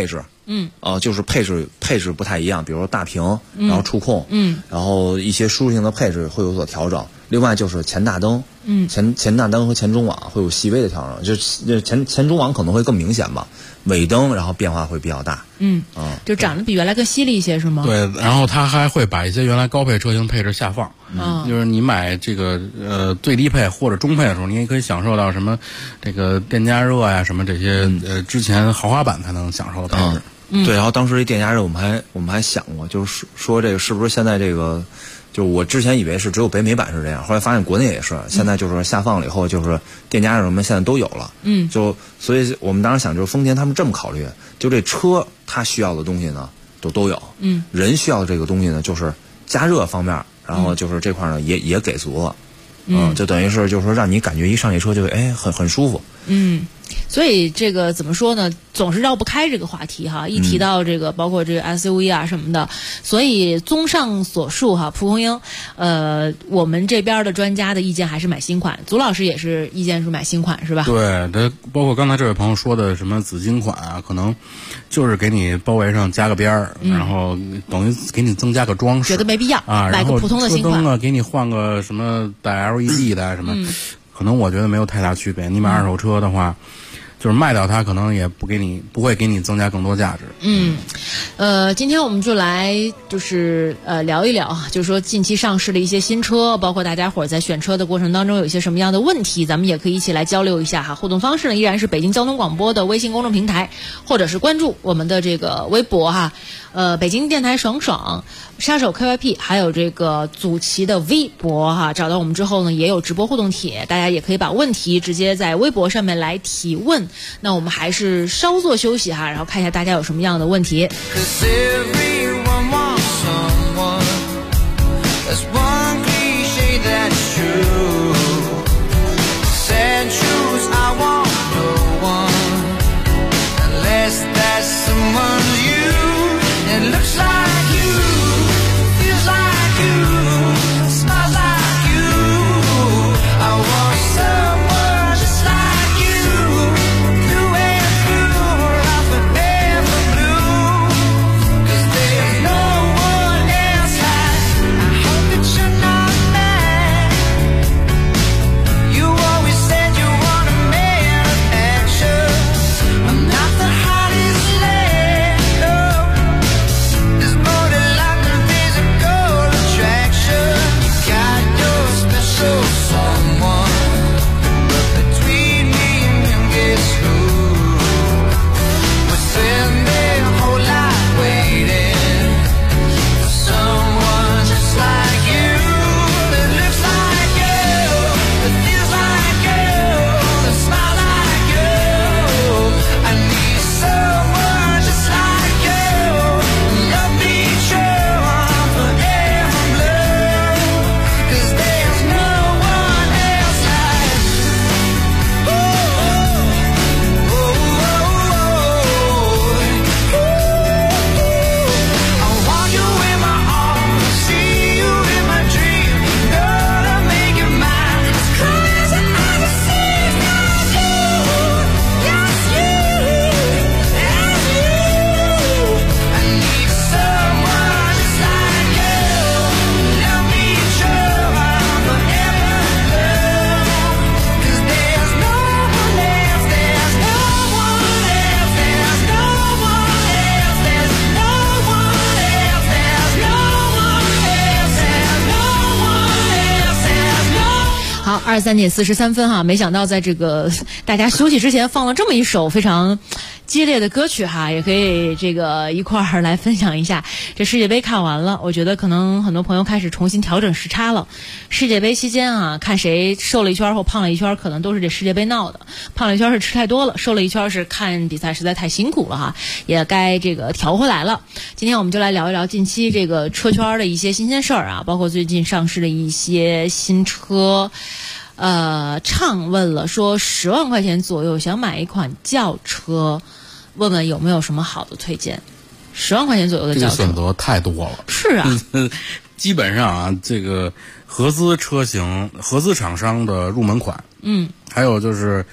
就是配置不太一样，比如说大屏，然后触控，然后一些输入性的配置会有所调整。另外就是前大灯，前大灯和前中网会有细微的调整，就前中网可能会更明显吧，尾灯然后变化会比较大， 就长得比原来更犀利一些是吗？ 对，然后它还会把一些原来高配车型配置下放，就是你买这个最低配或者中配的时候，你也可以享受到什么这个电加热呀什么这些之前豪华版才能享受的配置。 对，然后当时这电加热我们还想过，就是说这个是不是现在这个。就我之前以为是只有北美版是这样，后来发现国内也是，现在就是下放了以后，就是电加热什么现在都有了。所以我们当时想，就是丰田他们这么考虑，就这车它需要的东西呢都有，人需要的这个东西呢，就是加热方面，然后就是这块呢也给足了，就等于是就是说让你感觉一上这车就很舒服。 所以这个怎么说呢，总是绕不开这个话题哈，一提到这个包括这个 SUV 啊什么的，所以综上所述哈，蒲公英我们这边的专家的意见还是买新款，祖老师也是意见是买新款是吧？ 对，包括刚才这位朋友说的什么紫金款啊，可能就是给你包围上加个边儿，然后等于给你增加个装饰， 觉得没必要啊，买个普通的新款， 车灯啊给你换个什么带 LED 的什么，可能我觉得没有太大区别。你买二手车的话，就是卖掉它可能也不会给你增加更多价值。 今天我们就来就是聊一聊，就是说近期上市的一些新车，包括大家伙在选车的过程当中有一些什么样的问题，咱们也可以一起来交流一下哈。互动方式呢依然是北京交通广播的微信公众平台，或者是关注我们的这个微博哈。北京电台爽爽杀手 KYP 还有这个祖奇的微博哈，找到我们之后呢也有直播互动帖，大家也可以把问题直接在微博上面来提问。那我们还是稍作休息哈，然后看一下大家有什么样的问题。23点43分哈，没想到在这个大家休息之前放了这么一首非常激烈的歌曲哈，也可以这个一块儿来分享一下。这世界杯看完了，我觉得可能很多朋友开始重新调整时差了。世界杯期间啊，看谁瘦了一圈或胖了一圈，可能都是这世界杯闹的。胖了一圈是吃太多了，瘦了一圈是看比赛实在太辛苦了哈，也该这个调回来了。今天我们就来聊一聊近期这个车圈的一些新鲜事儿啊，包括最近上市的一些新车。畅问了说10万块钱左右想买一款轿车，问问有没有什么好的推荐。10万块钱左右的轿车， 这个选择太多了。 是啊， 基本上啊，这个合资车型、合资厂商的入门款，还有就是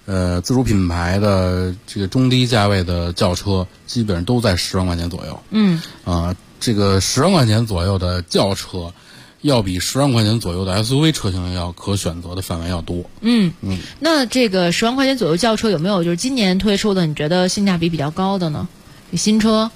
自主品牌的这个中低价位的轿车，基本上都在10万块钱左右。这个10万块钱左右的轿车，要比10万块钱左右的 SUV 车型要可选择的范围要多。 那这个10万块钱左右轿车有没有就是今年推出的你觉得性价比比较高的呢？新车？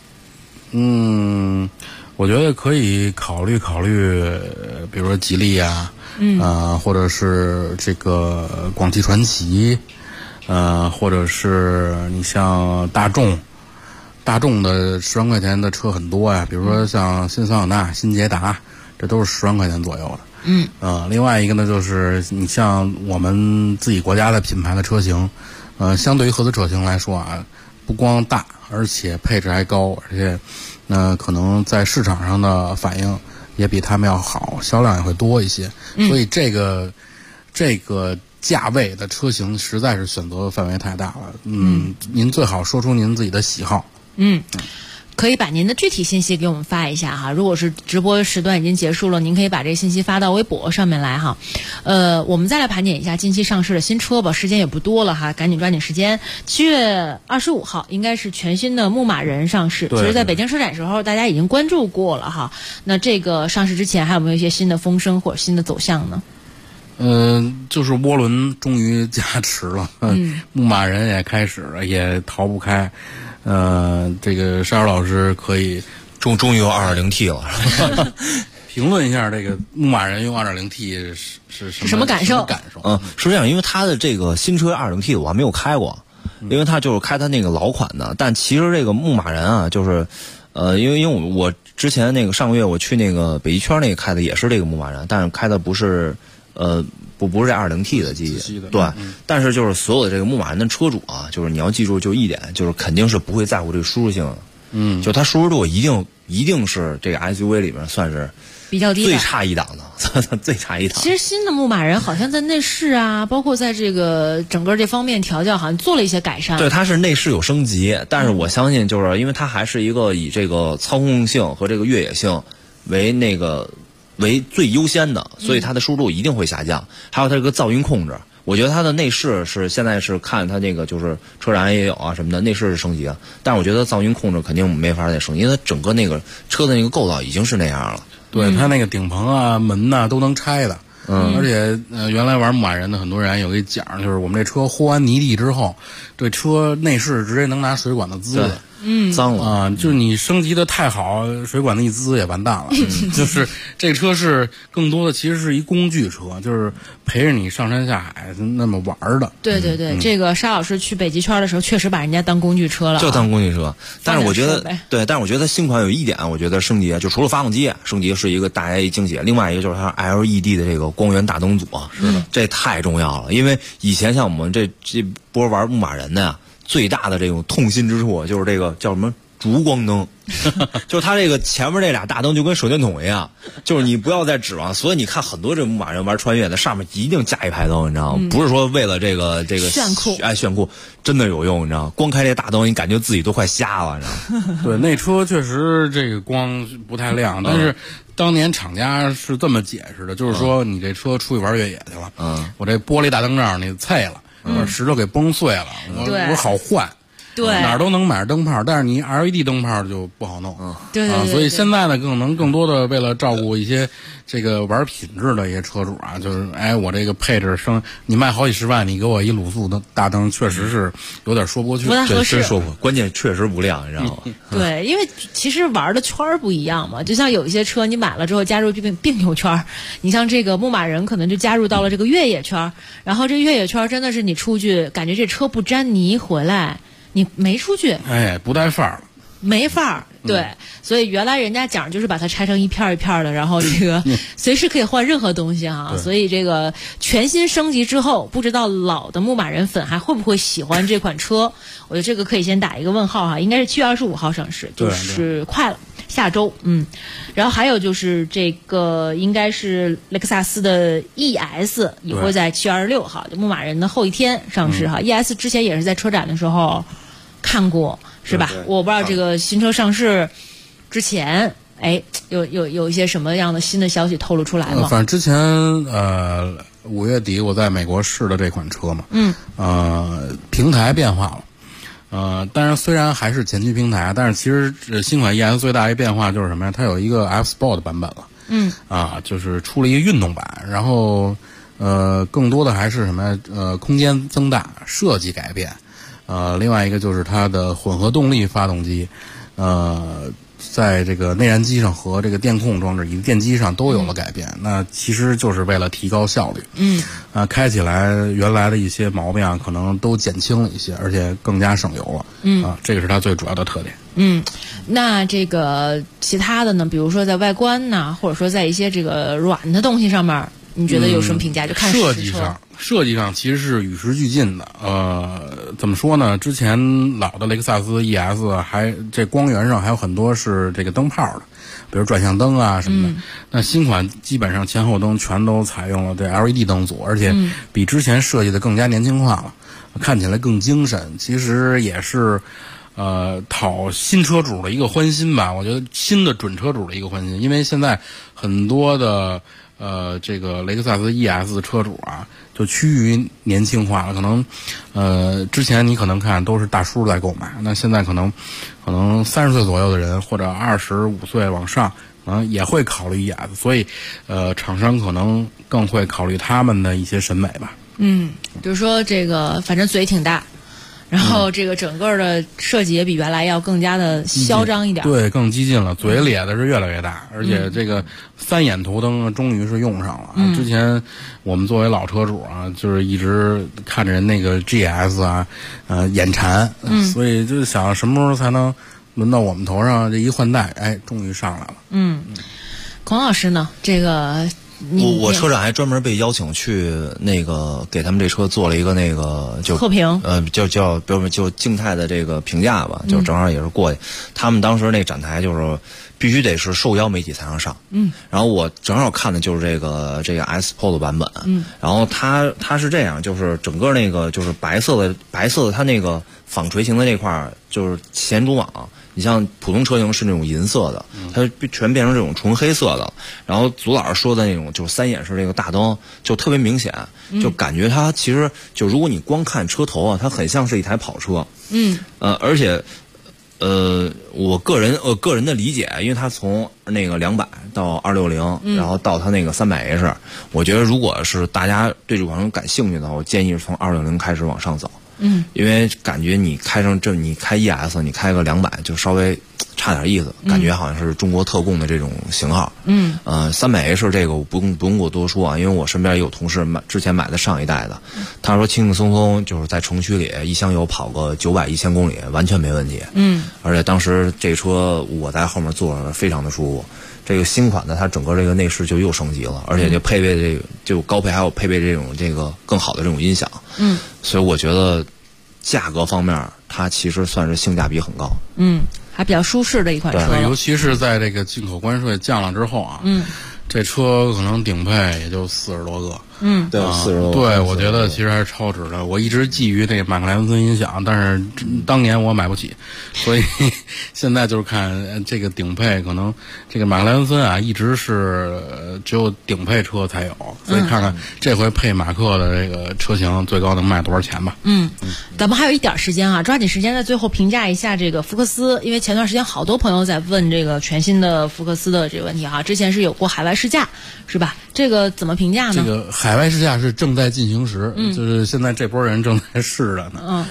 我觉得可以考虑，比如说吉利啊，或者是这个广汽传祺，或者是你像大众的10万块钱的车很多呀，比如说像新桑塔纳、新捷达，这都是10万块钱左右的。另外一个呢，就是你像我们自己国家的品牌的车型，相对于合资车型来说啊，不光大，而且配置还高，而且可能在市场上的反应也比他们要好，销量也会多一些。所以这个价位的车型实在是选择范围太大了。您最好说出您自己的喜好。 可以把您的具体信息给我们发一下哈。如果是直播时段已经结束了，您可以把这个信息发到微博上面来哈。我们再来盘点一下近期上市的新车吧，时间也不多了哈，赶紧抓紧时间。7月25号应该是全新的牧马人上市，其实在北京车展时候大家已经关注过了哈。那这个上市之前还有没有一些新的风声或者新的走向呢？ 就是涡轮终于加持了，牧马人也开始了，也逃不开。这个沙尔老师可以终于有 2.0T 了。 评论一下这个牧马人用 2.0T 是什么感受？ 是这样，因为它的这个新车 2.0T 我还没有开过，因为它就是开它那个老款的。但其实这个牧马人啊，就是因为我之前那个上个月我去那个北极圈那个开的也是这个牧马人，但是开的不是不是这 2.0T 的机器，对，但是就是所有的这个牧马人的车主啊，就是你要记住就一点，就是肯定是不会在乎这个舒适性的，就它舒适度一定是这个 SUV 里面算是比较低的， 最差一档的，最差一档。 其实新的牧马人好像在内饰啊，包括在这个整个这方面调教，好像做了一些改善。 对，它是内饰有升级，但是我相信就是因为它还是一个以这个操控性和这个越野性为最优先的，所以它的舒适度一定会下降。还有它这个噪音控制，我觉得它的内饰是现在是看它那个就是车展也有啊什么的，内饰是升级了，但是我觉得噪音控制肯定没法再升级，因为它整个那个车的那个构造已经是那样了。 对，它那个顶棚啊、门呐都能拆的。而且原来玩牧马人的很多人有一讲，就是我们这车和完泥地之后，这车内饰直接能拿水管子滋的。 脏了啊！就是你升级的太好，水管子一滋也完蛋了。就是这车是更多的其实是一工具车，就是陪着你上山下海那么玩的。 对，这个沙老师去北极圈的时候，确实把人家当工具车了， 就当工具车。但是我觉得，但是我觉得新款有一点，我觉得升级就除了发动机升级是一个大家一惊喜，另外一个就是它 LED 的这个光源大灯组，是的，这太重要了。因为以前像我们这波玩牧马人的呀。最大的这种痛心之处就是这个叫什么烛光灯，就是它这个前面这俩大灯就跟手电筒一样，就是你不要再指望。所以你看很多这牧马人玩穿越的上面一定加一排灯，你知道吗？不是说为了这个炫酷，真的有用，你知道吗？光开这大灯，你感觉自己都快瞎了，你知道吗？ 对，那车确实这个光不太亮，但是当年厂家是这么解释的，就是说你这车出去玩越野去了，我这玻璃大灯罩你碎了。石头给崩碎了，我好换， 对， 哪儿都能买着灯泡，但是你 LED 灯泡就不好弄， 对， 所以现在呢，更多的为了照顾一些这个玩品质的一些车主啊，就是我这个配置你卖好几十万，你给我一卤素的大灯，确实是有点说不过去， 不太合适， 真说不，关键确实不亮，你知道吗？ 对，因为其实玩的圈不一样嘛，就像有一些车你买了之后加入并油圈，你像这个牧马人可能就加入到了这个越野圈，然后这越野圈真的是你出去感觉这车不沾泥回来。你没出去， 不带范儿了， 没范儿。对，所以原来人家讲就是把它拆成一片一片的，然后这个随时可以换任何东西哈。所以这个全新升级之后，不知道老的牧马人粉还会不会喜欢这款车？我觉得这个可以先打一个问号哈。应该是7月25号上市，就是快了，下周。然后还有就是这个应该是雷克萨斯的 ES 也会在7月26号，就牧马人的后一天上市哈。ES 之前也是在车展的时候看过。是吧？我不知道这个新车上市之前，有一些什么样的新的消息透露出来吗？ 反正之前 5月底我在美国试的这款车嘛，平台变化了，当然虽然还是前驱平台，但是其实新款 ES 最大一变化就是什么呀？它有一个 F Sport 版本了，就是出了一个运动版，然后更多的还是什么呀？空间增大，设计改变，另外一个就是它的混合动力发动机，在这个内燃机上和这个电控装置以及电机上都有了改变，那其实就是为了提高效率。开起来原来的一些毛病可能都减轻了一些，而且更加省油了。这个是它最主要的特点。 那这个其他的呢？比如说在外观呐，或者说在一些这个软的东西上面，你觉得有什么评价？就看设计上其实是与时俱进的。怎么说呢？之前老的雷克萨斯 ES 还这光源上还有很多是这个灯泡的，比如转向灯啊什么的。那新款基本上前后灯全都采用了这 LED 灯组，而且比之前设计的更加年轻化了，看起来更精神。其实也是讨新车主的一个欢心吧。我觉得新的准车主的一个欢心，因为现在很多的这个雷克萨斯 ES 的车主啊，就趋于年轻化了。可能之前你可能看都是大叔在购买，那现在可能30岁左右的人或者25岁往上，可能也会考虑 ES， 所以厂商可能更会考虑他们的一些审美吧。 比如说这个，反正嘴挺大。然后这个整个的设计也比原来要更加的嚣张一点， 对，更激进了，嘴咧的是越来越大，而且这个3眼头灯终于是用上了。之前我们作为老车主啊，就是一直看着人那个 GS 啊，眼馋，所以就想什么时候才能轮到我们头上，这一换代，终于上来了。 孔老师呢？这个。 我车展还专门被邀请去那个给他们这车做了一个那个就测评， 就静态的这个评价吧，就正好也是过去。他们当时那展台就是必须得是受邀媒体才能上，然后我正好看的就是这个 S Sport 版本，然后它是这样，就是整个那个就是白色的它那个纺锤形的这块就是前主网。你像普通车型是那种银色的，它全变成这种纯黑色的。然后祖老师说的那种就是3眼式这个大灯，就特别明显，就感觉它其实就如果你光看车头啊，它很像是一台跑车。而且我个人的理解，因为它从那个200到260，然后到它那个300H，我觉得如果是大家对这款车感兴趣的话，我建议是从260开始往上走。因为感觉你开ES， 你开个200就稍微差点意思，感觉好像是中国特供的这种型号。300H 这个我不用给我多说啊，因为我身边也有同事之前买的上一代的，他说轻轻松松就是在城区里一箱油跑个900、1000公里完全没问题。而且当时这车我在后面坐着非常的舒服。这个新款的它整个这个内饰就又升级了，而且就配备这个就高配还有配备这个更好的这种音响。所以我觉得价格方面它其实算是性价比很高。 还比较舒适的一款车， 尤其是在这个进口关税降了之后啊，这车可能顶配也就40多个。 对，40多。 对，我觉得其实还是超值的。我一直觊觎这个马克莱文森音响，但是当年我买不起，所以现在就是看这个顶配，可能这个马克莱文森啊，一直是只有顶配车才有，所以看看这回配马克的这个车型最高能卖多少钱吧。 咱们还有一点时间啊，抓紧时间在最后评价一下这个福克斯，因为前段时间好多朋友在问这个全新的福克斯的这个问题哈，之前是有过海外试驾，是吧？这个怎么评价呢？ 这个海外试驾是正在进行时，就是现在这波人正在试着呢。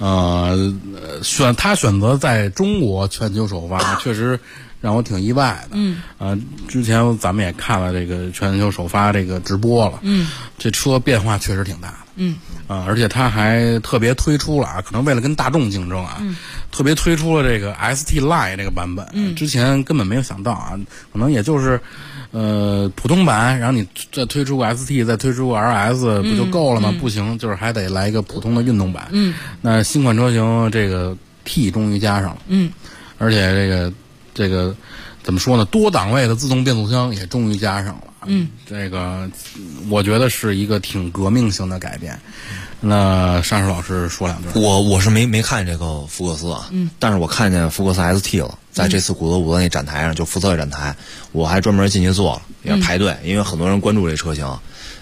他选择在中国全球首发，确实让我挺意外的。之前咱们也看了这个全球首发这个直播了。这车变化确实挺大的。而且他还特别推出了可能为了跟大众竞争特别推出了这个 ST Line 这个版本。之前根本没有想到可能也就是普通版，然后你再推出个 ST， 再推出个 RS 不就够了吗？不行，就是还得来一个普通的运动版。那新款车型这个 T 终于加上了。而且这个怎么说呢？多档位的自动变速箱也终于加上了。这个我觉得是一个挺革命性的改变。那沙石老师说两句。 我是没看这个福克斯啊，但是我看见福克斯 ST 了，在这次古德伍德那展台上，就福特展台，我还专门进去坐了，也排队，因为很多人关注这车型。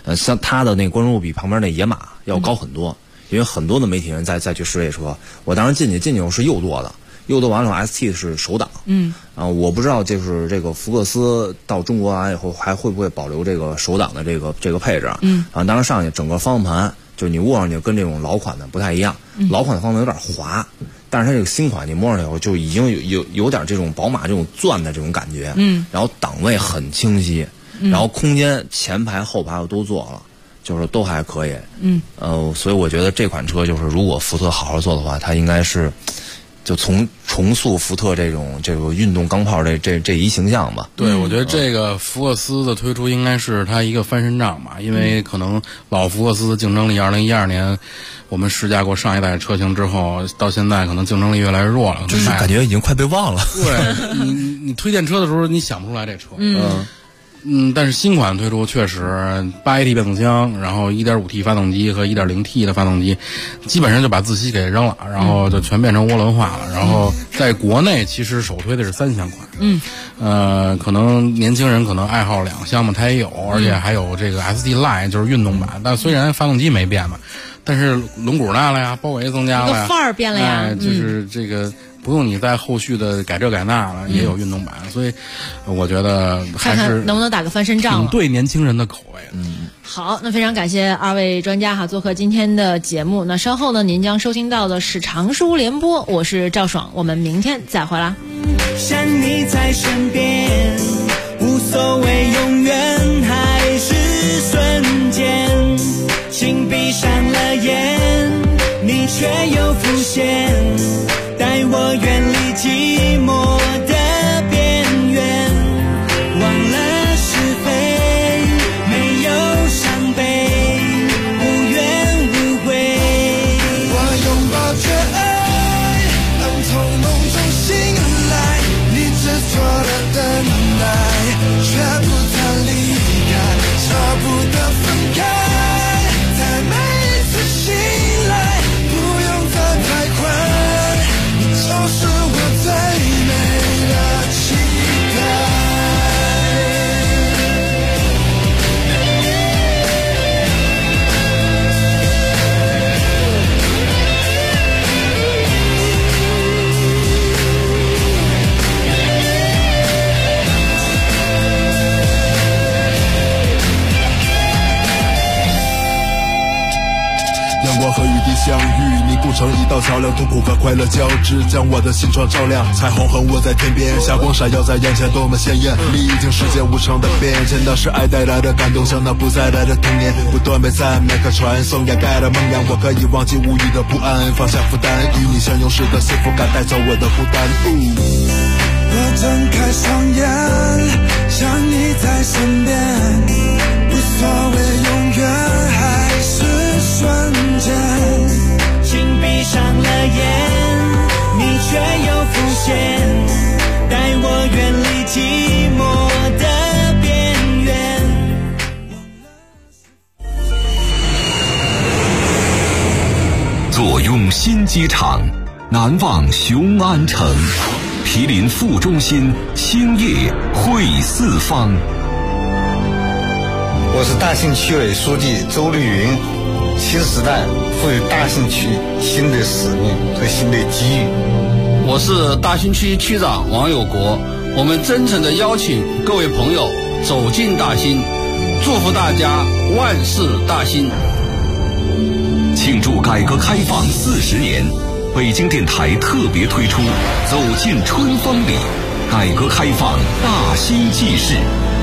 像它的那个关注度比旁边那野马要高很多，因为很多的媒体人再去试这车。我当时进去我是右舵的，右舵完了 ST 是手挡。我不知道就是这个福克斯到中国来以后还会不会保留这个手挡的这个配置。当时上去整个方向盘就你握上去跟这种老款的不太一样，老款的方向盘有点滑。但是它这个新款你摸上去以后就已经有点这种宝马这种钻的这种感觉，然后档位很清晰，然后空间前排后排我都做了，就是都还可以，所以我觉得这款车就是如果福特好好做的话，它应该是就重塑福特这个运动钢炮这一形象吧。 对，我觉得这个福克斯的推出应该是它一个翻身仗吧，因为可能老福克斯的竞争力2012年我们试驾过上一代车型之后，到现在可能竞争力越来越弱了， 就是感觉已经快被忘了。 对，你推荐车的时候你想不出来这车。但是新款推出确实8AT 变速箱，然后 1.5T 发动机和 1.0T 的发动机，基本上就把自吸给扔了，然后就全变成涡轮化了。然后在国内其实首推的是3厢款，可能年轻人可能爱好2厢嘛，它也有，而且还有这个 ST Line 就是运动版，但虽然发动机没变嘛，但是轮毂大了呀，包围增加了呀， 范儿变了呀， 就是这个。不用你在后续的改这改那了，也有运动版，所以我觉得还是看看能不能打个翻身仗， 挺对年轻人的口味。 好，那非常感谢2位专家做客今天的节目。那稍后呢，您将收听到的是常书联播，我是赵爽，我们明天再会啦。 想你在身边，无所谓永远还是瞬间，请闭上了眼，你却又浮现。带我远离寂寞的边缘，忘了是非，没有伤悲，无怨无悔。我拥抱着爱，当从梦中醒来，你执着的等待，却不曾离开，舍不得分开，在每一次醒来，不用再徘徊。就是我最美的期待。阳光和雨滴相遇，凝固成一道桥梁，痛苦和快乐交织，将我的心窗照亮。彩虹横卧在天边，霞光闪耀在眼前，多么鲜艳！历经世间无常的变迁，那是爱带来的感动，像那不再来的童年，不断被赞美和传颂，掩盖了梦魇。我可以忘记无语的不安，放下负担，与你相拥时的幸福感带走我的孤单。我睁开双眼，想你在身边，无所谓永远还是瞬间，请闭上了眼，你却又浮现，带我远离寂寞的边缘。 坐拥新机场，难忘雄安城，毗邻副中心，兴业汇四方。 我是大兴区委书记周丽云，新时代赋予大兴区新的使命和新的机遇。 我是大兴区区长王有国，我们真诚地邀请各位朋友走进大兴，祝福大家万事大兴。 庆祝改革开放40年，北京电台特别推出走进春风里，改革开放大兴纪事。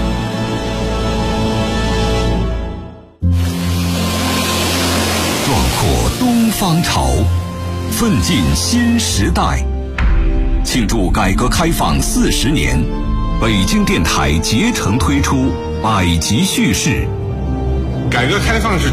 壮阔东方潮，奋进新时代。庆祝改革开放40年，北京电台竭诚推出百集叙事。 改革开放是